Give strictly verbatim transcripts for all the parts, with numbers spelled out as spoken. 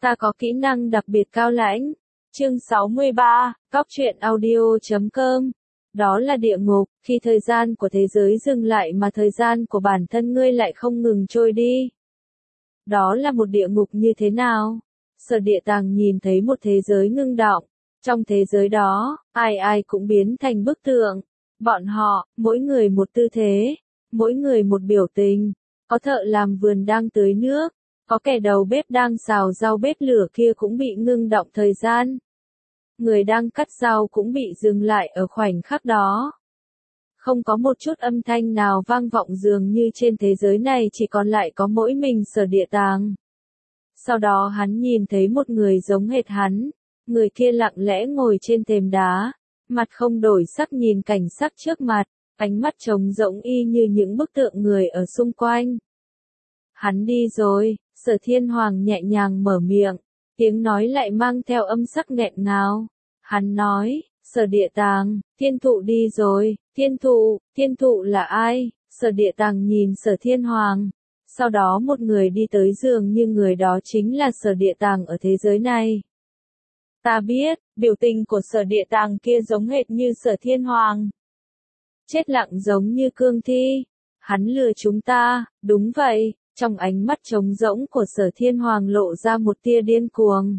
Ta có kỹ năng đặc biệt cao lãnh. Chương sáu mươi ba, Cóc truyện audio chấm com. Đó là địa ngục, khi thời gian của thế giới dừng lại mà thời gian của bản thân ngươi lại không ngừng trôi đi. Đó là một địa ngục như thế nào? Sở Địa Tàng nhìn thấy một thế giới ngưng đọng. Trong thế giới đó, ai ai cũng biến thành bức tượng. Bọn họ, mỗi người một tư thế, mỗi người một biểu tình. Có thợ làm vườn đang tưới nước, có kẻ đầu bếp đang xào rau, bếp lửa kia cũng bị ngưng đọng thời gian. Người đang cắt rau cũng bị dừng lại ở khoảnh khắc đó. Không có một chút âm thanh nào vang vọng, dường như trên thế giới này chỉ còn lại có mỗi mình Sở Địa Tàng. Sau đó hắn nhìn thấy một người giống hệt hắn, người kia lặng lẽ ngồi trên thềm đá, mặt không đổi sắc nhìn cảnh sắc trước mặt, ánh mắt trống rỗng y như những bức tượng người ở xung quanh. Hắn đi rồi, Sở Thiên Hoàng nhẹ nhàng mở miệng, tiếng nói lại mang theo âm sắc nghẹn ngào. Hắn nói, Sở Địa Tàng, Thiên Thụ đi rồi. Thiên Thụ, Thiên Thụ là ai? Sở Địa Tàng nhìn Sở Thiên Hoàng. Sau đó một người đi tới, dường như người đó chính là Sở Địa Tàng ở thế giới này. Ta biết, biểu tình của Sở Địa Tàng kia giống hệt như Sở Thiên Hoàng. Chết lặng giống như cương thi. Hắn lừa chúng ta, đúng vậy. Trong ánh mắt trống rỗng của Sở Thiên Hoàng lộ ra một tia điên cuồng.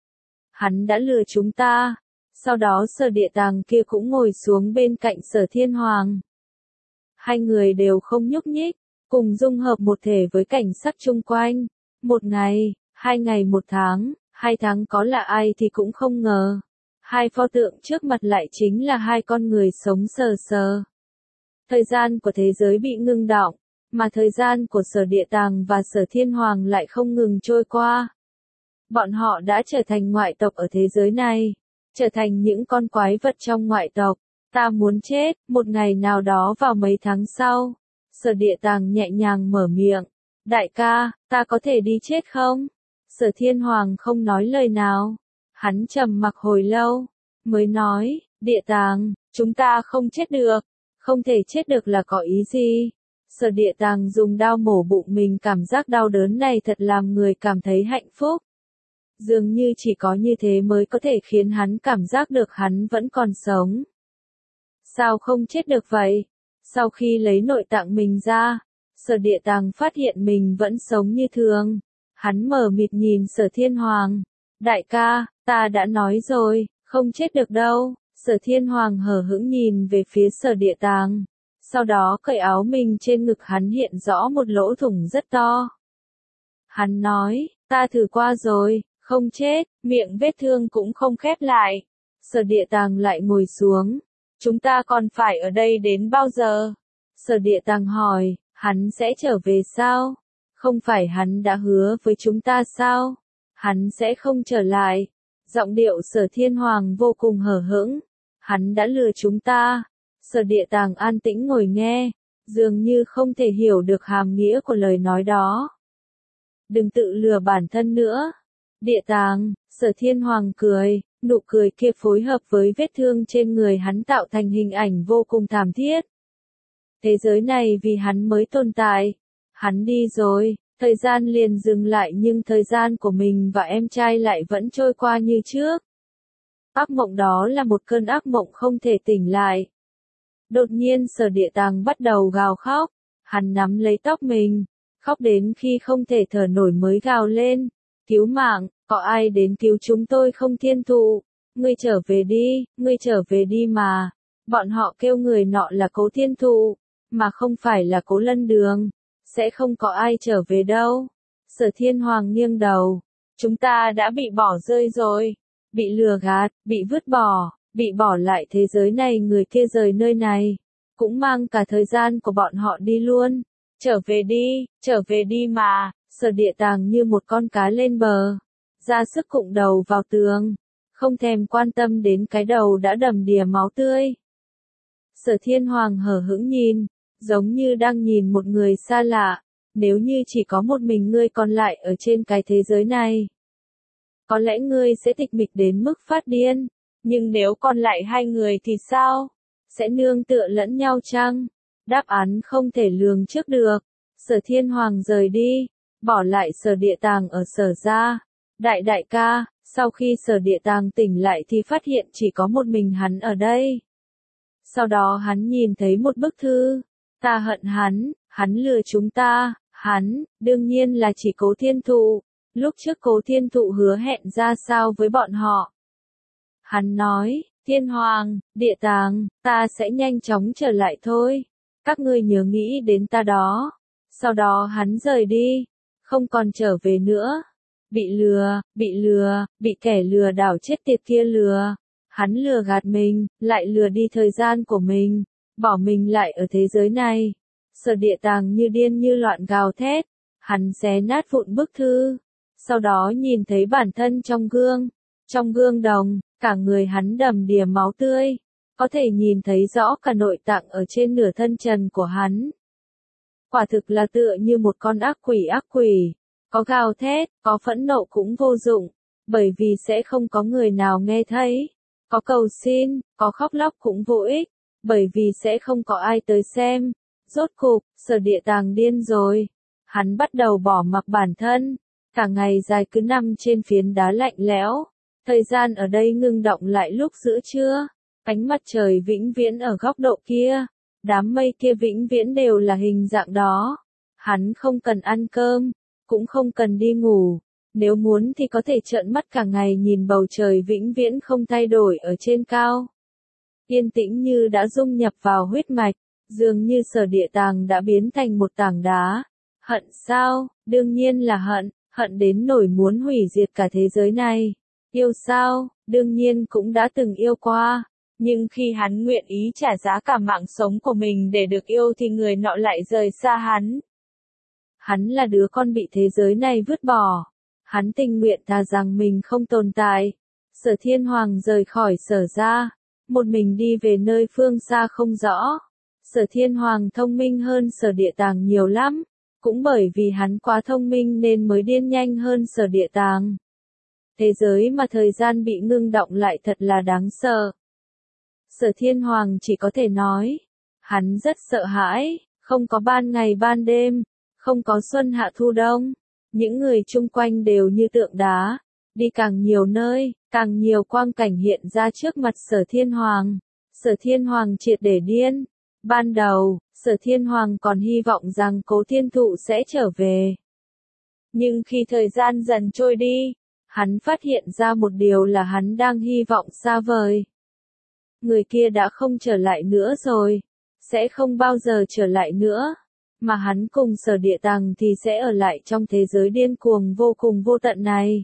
Hắn đã lừa chúng ta. Sau đó Sở Địa Tàng kia cũng ngồi xuống bên cạnh Sở Thiên Hoàng. Hai người đều không nhúc nhích, cùng dung hợp một thể với cảnh sắc chung quanh. Một ngày, hai ngày, một tháng, hai tháng có là ai thì cũng không ngờ. Hai pho tượng trước mặt lại chính là hai con người sống sờ sờ. Thời gian của thế giới bị ngưng đọng, mà thời gian của Sở Địa Tàng và Sở Thiên Hoàng lại không ngừng trôi qua. Bọn họ đã trở thành ngoại tộc ở thế giới này, trở thành những con quái vật trong ngoại tộc. Ta muốn chết, một ngày nào đó vào mấy tháng sau. Sở Địa Tàng nhẹ nhàng mở miệng. Đại ca, ta có thể đi chết không? Sở Thiên Hoàng không nói lời nào. Hắn trầm mặc hồi lâu, mới nói, Địa Tàng, chúng ta không chết được. Không thể chết được là có ý gì? Sở Địa Tàng dùng đao mổ bụng mình, cảm giác đau đớn này thật làm người cảm thấy hạnh phúc. Dường như chỉ có như thế mới có thể khiến hắn cảm giác được hắn vẫn còn sống. Sao không chết được vậy? Sau khi lấy nội tạng mình ra, Sở Địa Tàng phát hiện mình vẫn sống như thường. Hắn mờ mịt nhìn Sở Thiên Hoàng. Đại ca, ta đã nói rồi, không chết được đâu. Sở Thiên Hoàng hờ hững nhìn về phía Sở Địa Tàng. Sau đó cởi áo mình, trên ngực hắn hiện rõ một lỗ thủng rất to. Hắn nói, ta thử qua rồi, không chết, miệng vết thương cũng không khép lại. Sở Địa Tàng lại ngồi xuống. Chúng ta còn phải ở đây đến bao giờ? Sở Địa Tàng hỏi, hắn sẽ trở về sao? Không phải hắn đã hứa với chúng ta sao? Hắn sẽ không trở lại. Giọng điệu Sở Thiên Hoàng vô cùng hờ hững. Hắn đã lừa chúng ta. Sở Địa Tàng an tĩnh ngồi nghe, dường như không thể hiểu được hàm nghĩa của lời nói đó. Đừng tự lừa bản thân nữa. Địa Tàng, Sở Thiên Hoàng cười, nụ cười kia phối hợp với vết thương trên người hắn tạo thành hình ảnh vô cùng thảm thiết. Thế giới này vì hắn mới tồn tại. Hắn đi rồi, thời gian liền dừng lại, nhưng thời gian của mình và em trai lại vẫn trôi qua như trước. Ác mộng đó là một cơn ác mộng không thể tỉnh lại. Đột nhiên Sở Địa Tàng bắt đầu gào khóc. Hắn nắm lấy tóc mình, khóc đến khi không thể thở nổi mới gào lên. Cứu mạng, có ai đến cứu chúng tôi không? Thiên Thụ, ngươi trở về đi, ngươi trở về đi mà. Bọn họ kêu người nọ là Cố Thiên Thụ, mà không phải là Cố Lân Đường. Sẽ không có ai trở về đâu. Sở Thiên Hoàng nghiêng đầu. Chúng ta đã bị bỏ rơi rồi. Bị lừa gạt, bị vứt bỏ, bị bỏ lại thế giới này, người kia rời nơi này. Cũng mang cả thời gian của bọn họ đi luôn. Trở về đi, trở về đi mà. Sở Địa Tàng như một con cá lên bờ, ra sức cụng đầu vào tường, không thèm quan tâm đến cái đầu đã đầm đìa máu tươi. Sở Thiên Hoàng hờ hững nhìn, giống như đang nhìn một người xa lạ. Nếu như chỉ có một mình ngươi còn lại ở trên cái thế giới này, có lẽ ngươi sẽ tịch mịch đến mức phát điên. Nhưng nếu còn lại hai người thì sao? Sẽ nương tựa lẫn nhau chăng? Đáp án không thể lường trước được. Sở Thiên Hoàng rời đi, bỏ lại Sở Địa Tàng ở Sở gia. Đại đại ca, sau khi Sở Địa Tàng tỉnh lại thì phát hiện chỉ có một mình hắn ở đây. Sau đó hắn nhìn thấy một bức thư. Ta hận hắn, hắn lừa chúng ta, hắn, đương nhiên là chỉ Cố Thiên Thụ. Lúc trước Cố Thiên Thụ hứa hẹn ra sao với bọn họ. Hắn nói, Thiên Hoàng, Địa Tàng, ta sẽ nhanh chóng trở lại thôi. Các ngươi nhớ nghĩ đến ta đó. Sau đó hắn rời đi, không còn trở về nữa. Bị lừa, bị lừa, bị kẻ lừa đảo chết tiệt kia lừa. Hắn lừa gạt mình, lại lừa đi thời gian của mình, bỏ mình lại ở thế giới này. Sở Địa Tàng như điên như loạn gào thét, hắn xé nát vụn bức thư, sau đó nhìn thấy bản thân trong gương, trong gương đồng, cả người hắn đầm đìa máu tươi, có thể nhìn thấy rõ cả nội tạng ở trên nửa thân trần của hắn. Quả thực là tựa như một con ác quỷ ác quỷ, có gào thét, có phẫn nộ cũng vô dụng, bởi vì sẽ không có người nào nghe thấy. Có cầu xin, có khóc lóc cũng vô ích, bởi vì sẽ không có ai tới xem. Rốt cục, Sở Địa Tàng điên rồi. Hắn bắt đầu bỏ mặc bản thân, cả ngày dài cứ nằm trên phiến đá lạnh lẽo. Thời gian ở đây ngưng động lại lúc giữa trưa. Ánh mặt trời vĩnh viễn ở góc độ kia. Đám mây kia vĩnh viễn đều là hình dạng đó. Hắn không cần ăn cơm, cũng không cần đi ngủ. Nếu muốn thì có thể trợn mắt cả ngày nhìn bầu trời vĩnh viễn không thay đổi ở trên cao. Yên tĩnh như đã dung nhập vào huyết mạch, dường như Sở Địa Tàng đã biến thành một tảng đá. Hận sao? Đương nhiên là hận, hận đến nỗi muốn hủy diệt cả thế giới này. Yêu sao? Đương nhiên cũng đã từng yêu qua. Nhưng khi hắn nguyện ý trả giá cả mạng sống của mình để được yêu thì người nọ lại rời xa hắn. Hắn là đứa con bị thế giới này vứt bỏ. Hắn tình nguyện thà rằng mình không tồn tại. Sở Thiên Hoàng rời khỏi Sở gia, một mình đi về nơi phương xa không rõ. Sở Thiên Hoàng thông minh hơn Sở Địa Tàng nhiều lắm, cũng bởi vì hắn quá thông minh nên mới điên nhanh hơn Sở Địa Tàng. Thế giới mà thời gian bị ngưng động lại thật là đáng sợ. Sở Thiên Hoàng chỉ có thể nói, hắn rất sợ hãi, không có ban ngày ban đêm, không có xuân hạ thu đông. Những người chung quanh đều như tượng đá, đi càng nhiều nơi, càng nhiều quang cảnh hiện ra trước mặt Sở Thiên Hoàng. Sở Thiên Hoàng triệt để điên. Ban đầu, Sở Thiên Hoàng còn hy vọng rằng Cố Thiên Thụ sẽ trở về. Nhưng khi thời gian dần trôi đi, hắn phát hiện ra một điều là hắn đang hy vọng xa vời. Người kia đã không trở lại nữa rồi, sẽ không bao giờ trở lại nữa. Mà hắn cùng Sở Địa Tàng thì sẽ ở lại trong thế giới điên cuồng vô cùng vô tận này.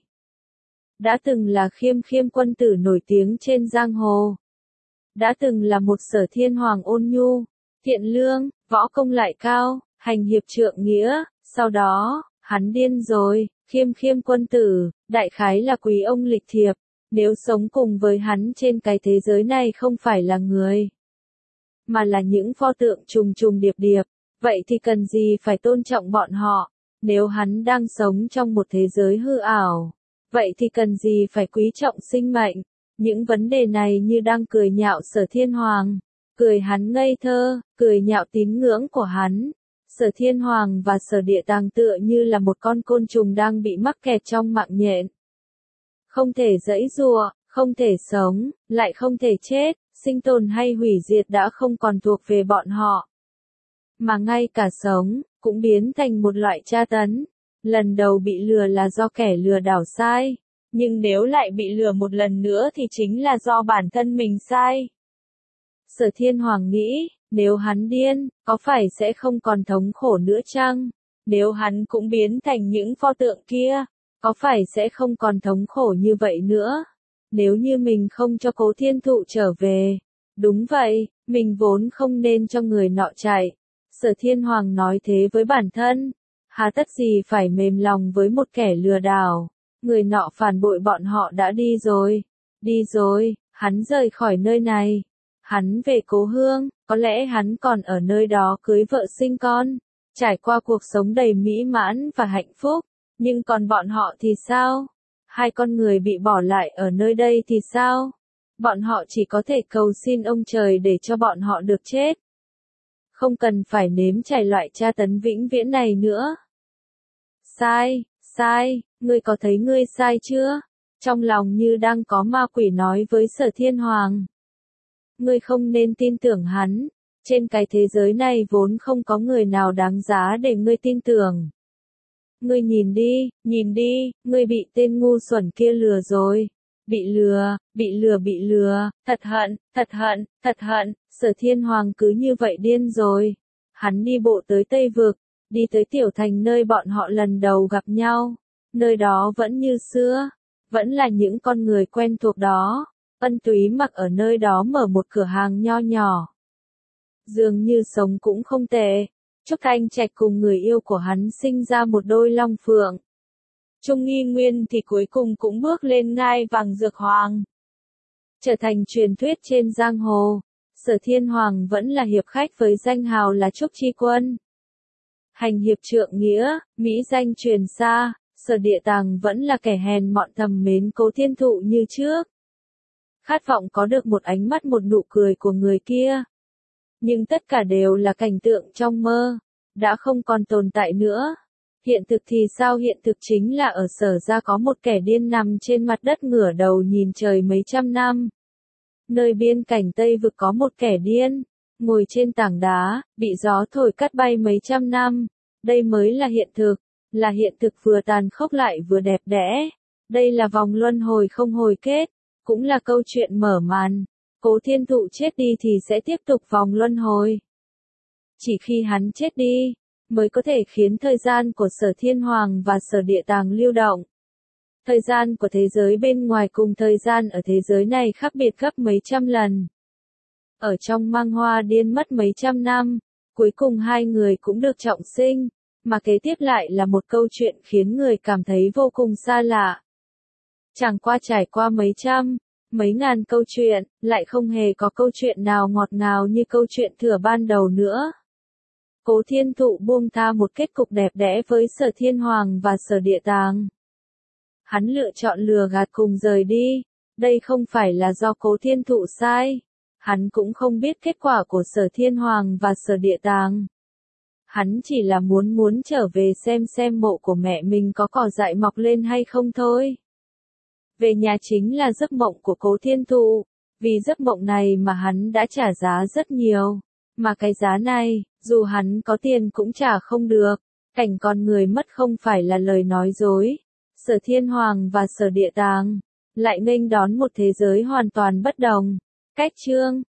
Đã từng là khiêm khiêm quân tử nổi tiếng trên giang hồ. Đã từng là một Sở Thiên Hoàng ôn nhu, thiện lương, võ công lại cao, hành hiệp trượng nghĩa. Sau đó, hắn điên rồi, khiêm khiêm quân tử, đại khái là quý ông lịch thiệp. Nếu sống cùng với hắn trên cái thế giới này không phải là người, mà là những pho tượng trùng trùng điệp điệp. Vậy thì cần gì phải tôn trọng bọn họ, nếu hắn đang sống trong một thế giới hư ảo. Vậy thì cần gì phải quý trọng sinh mệnh. Những vấn đề này như đang cười nhạo Sở Thiên Hoàng, cười hắn ngây thơ, cười nhạo tín ngưỡng của hắn. Sở Thiên Hoàng và Sở Địa Tàng tựa như là một con côn trùng đang bị mắc kẹt trong mạng nhện. Không thể giãy giụa, không thể sống, lại không thể chết, sinh tồn hay hủy diệt đã không còn thuộc về bọn họ. Mà ngay cả sống, cũng biến thành một loại tra tấn. Lần đầu bị lừa là do kẻ lừa đảo sai, nhưng nếu lại bị lừa một lần nữa thì chính là do bản thân mình sai. Sở Thiên Hoàng nghĩ, nếu hắn điên, có phải sẽ không còn thống khổ nữa chăng? Nếu hắn cũng biến thành những pho tượng kia, có phải sẽ không còn thống khổ như vậy nữa? Nếu như mình không cho Cố Thiên Thụ trở về. Đúng vậy, mình vốn không nên cho người nọ chạy. Sở Thiên Hoàng nói thế với bản thân. Hà tất gì phải mềm lòng với một kẻ lừa đảo. Người nọ phản bội bọn họ đã đi rồi. Đi rồi, hắn rời khỏi nơi này. Hắn về cố hương, có lẽ hắn còn ở nơi đó cưới vợ sinh con. Trải qua cuộc sống đầy mỹ mãn và hạnh phúc. Nhưng còn bọn họ thì sao? Hai con người bị bỏ lại ở nơi đây thì sao? Bọn họ chỉ có thể cầu xin ông trời để cho bọn họ được chết. Không cần phải nếm trải loại tra tấn vĩnh viễn này nữa. Sai, sai, Ngươi có thấy ngươi sai chưa? Trong lòng như đang có ma quỷ nói với Sở Thiên Hoàng. Ngươi không nên tin tưởng hắn. Trên cái thế giới này vốn không có người nào đáng giá để ngươi tin tưởng. Ngươi nhìn đi, nhìn đi, ngươi bị tên ngu xuẩn kia lừa rồi. Bị lừa, bị lừa bị lừa, thật hận, thật hận, thật hận, Sở Thiên Hoàng cứ như vậy điên rồi. Hắn đi bộ tới Tây Vực, đi tới tiểu thành nơi bọn họ lần đầu gặp nhau. Nơi đó vẫn như xưa, vẫn là những con người quen thuộc đó. Ân Túy Mặc ở nơi đó mở một cửa hàng nho nhỏ. Dường như sống cũng không tệ. Trúc Thanh Trạch cùng người yêu của hắn sinh ra một đôi long phượng. Trung Nghi Nguyên thì cuối cùng cũng bước lên ngai vàng Dược Hoàng. Trở thành truyền thuyết trên giang hồ, Sở Thiên Hoàng vẫn là hiệp khách với danh hào là Trúc Chi Quân. Hành hiệp trượng nghĩa, mỹ danh truyền xa, Sở Địa Tàng vẫn là kẻ hèn mọn thầm mến Cố Thiên Thụ như trước. Khát vọng có được một ánh mắt một nụ cười của người kia. Nhưng tất cả đều là cảnh tượng trong mơ, đã không còn tồn tại nữa. Hiện thực thì sao? Hiện thực chính là ở Sở gia có một kẻ điên nằm trên mặt đất ngửa đầu nhìn trời mấy trăm năm. Nơi biên cảnh Tây Vực có một kẻ điên, ngồi trên tảng đá, bị gió thổi cắt bay mấy trăm năm. Đây mới là hiện thực, là hiện thực vừa tàn khốc lại vừa đẹp đẽ. Đây là vòng luân hồi không hồi kết, cũng là câu chuyện mở màn. Cố Thiên Thụ chết đi thì sẽ tiếp tục vòng luân hồi. Chỉ khi hắn chết đi, mới có thể khiến thời gian của Sở Thiên Hoàng và Sở Địa Tàng lưu động. Thời gian của thế giới bên ngoài cùng thời gian ở thế giới này khác biệt gấp mấy trăm lần. Ở trong Mang Hoa Điên mất mấy trăm năm, cuối cùng hai người cũng được trọng sinh, mà kế tiếp lại là một câu chuyện khiến người cảm thấy vô cùng xa lạ. Chẳng qua trải qua mấy trăm, mấy ngàn câu chuyện, lại không hề có câu chuyện nào ngọt ngào như câu chuyện thừa ban đầu nữa. Cố Thiên Thụ buông tha một kết cục đẹp đẽ với Sở Thiên Hoàng và Sở Địa Tàng. Hắn lựa chọn lừa gạt cùng rời đi. Đây không phải là do Cố Thiên Thụ sai. Hắn cũng không biết kết quả của Sở Thiên Hoàng và Sở Địa Tàng. Hắn chỉ là muốn muốn trở về xem xem mộ của mẹ mình có cỏ dại mọc lên hay không thôi. Về nhà chính là giấc mộng của Cố Thiên Thụ. Vì giấc mộng này mà hắn đã trả giá rất nhiều. Mà cái giá này, dù hắn có tiền cũng trả không được. Cảnh con người mất không phải là lời nói dối. Sở Thiên Hoàng và Sở Địa Tàng lại nghênh đón một thế giới hoàn toàn bất đồng. Cách chương